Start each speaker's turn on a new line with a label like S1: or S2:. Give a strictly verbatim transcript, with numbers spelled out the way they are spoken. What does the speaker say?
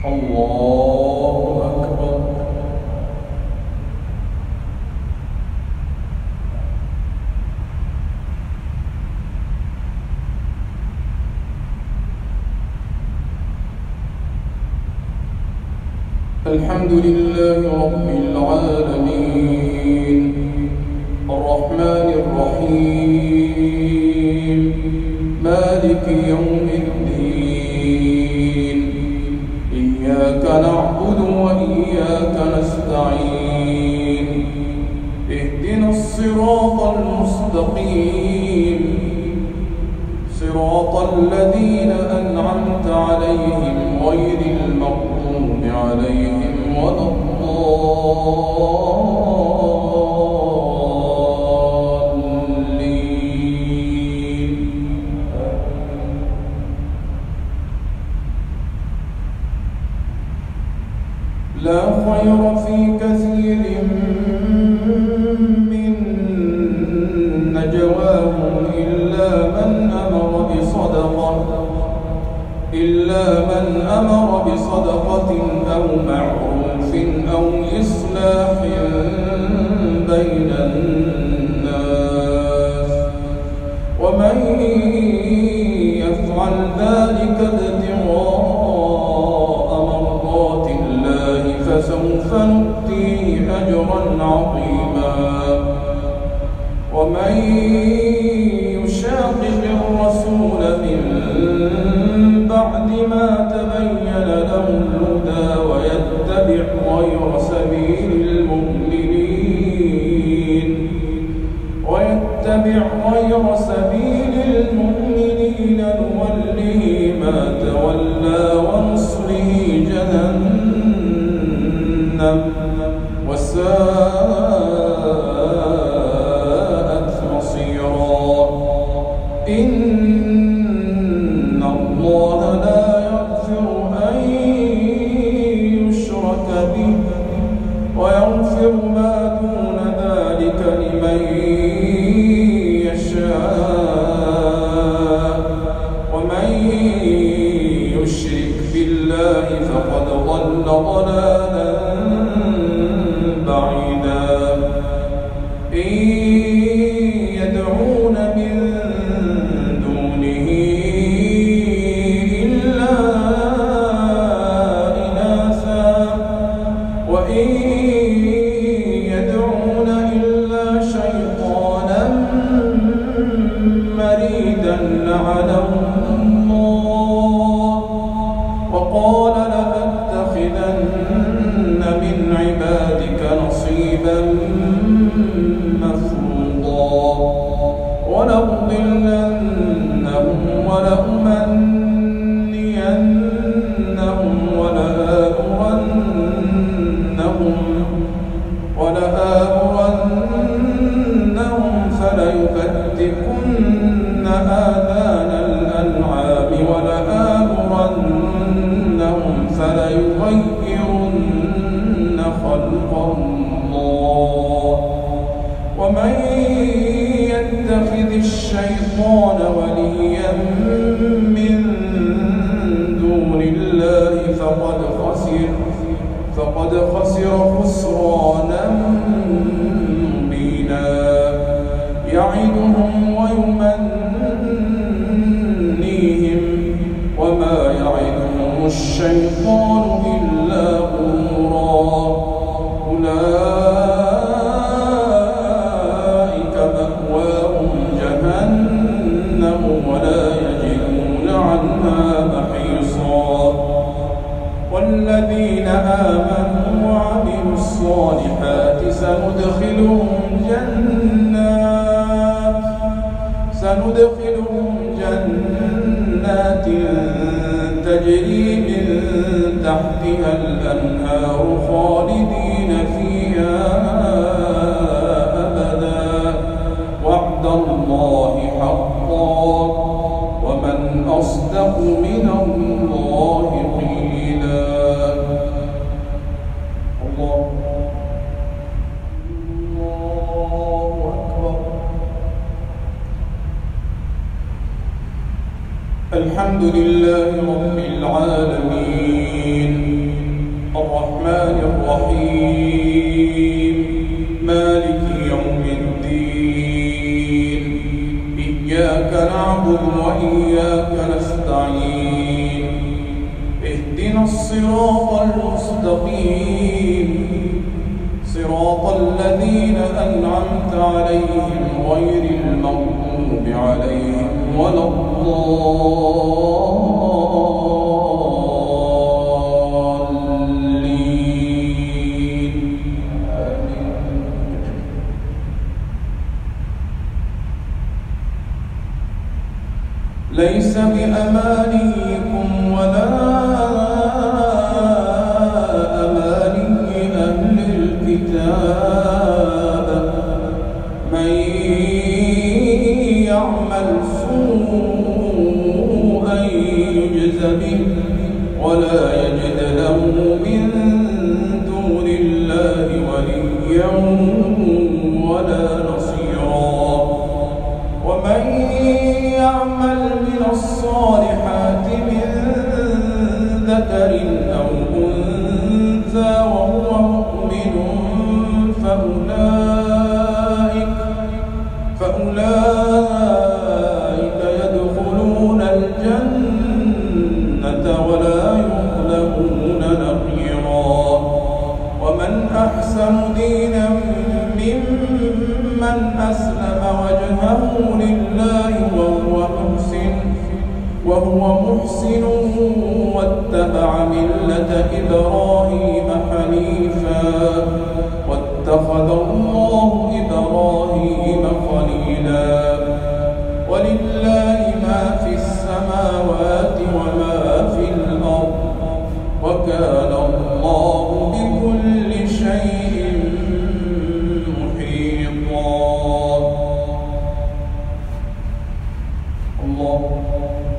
S1: الله أكبر. الحمد لله رب العالمين الرحمن الرحيم مالك يوم الدين إياك نعبد وإياك نستعين اهدنا الصراط المستقيم صراط الذين أنعمت عليهم غير المغضوب عليهم ولا الضالين. لا خير في كثير من نجواهم إلا من أمر بصدقة إلا من أمر بصدقة أو معروف أو إصلاح بين الناس ومن يفعل ذلك ابتغاء مرضات الله فسوف نؤتيه أجرا عظيما ومن يشاقق الرسول من بعد ما تبين له الهدى ويتبع غير سبيل المؤمنين ويتبع غير سبيل المؤمنين نوله ما تولى ونصله جهنم وساءت مصيرا. إن الله لا يغفر أن يشرك به ويغفر ما دون ذلك لمن يشاء ومن يشرك بالله فقد ضل ضلالا بعيدا. إن يدعون من دونه إلا إناثا وإن يدعون إلا شيطانا مريدا لعنه الله وقال لأتخذن من عبادك نصيبا مفروضا ولأضلنهم ولأمنينهم ولآمرنهم ولآمرنهم فليبتكن آذان الأنعام ولآمرنهم فليغيرن خلق الله ومن يتخذ الشيطان وليا من دون الله فقد خسر فقد خسر خسرانا مبينا. يعدهم ويمنيهم وما يعدهم الشيطان إلا غرورا. أولئك مأواهم جهنم ولا يجدون عنها محيصا. والذين آمنوا وعملوا الصالحات سندخلهم جنات سندخلهم جنات تجري من تحتها الأنهار خالدين فيها أبدا وعد الله حقا ومن أصدق من الله قيلا. الله الحمد لله رب العالمين الرحمن الرحيم مالك يوم الدين إياك نعبد وإياك نستعين اهدنا الصراط المستقيم صراط الذين أنعمت عليهم غير المغضوب عليهم ولا الضالين ليس بأمانيكم ولا من يعمل سوءا يجز به ولا يجد له من دون الله وليا ولا نصيرا ومن يعمل من الصالحات من ذكر أو أنثى وهو مؤمن فأولئك, فأولئك يدخلون الجنة ولا يظلمون نقيرا ومن أحسن دينا ممن أسلم وجهه لله وهو محسن وهو محسن واتبع ملة إبراهيم حنيفا واتخذ الله إبراهيم خليلا ولله ما في السماوات وما في الأرض وكان الله بكل شيء محيطا. الله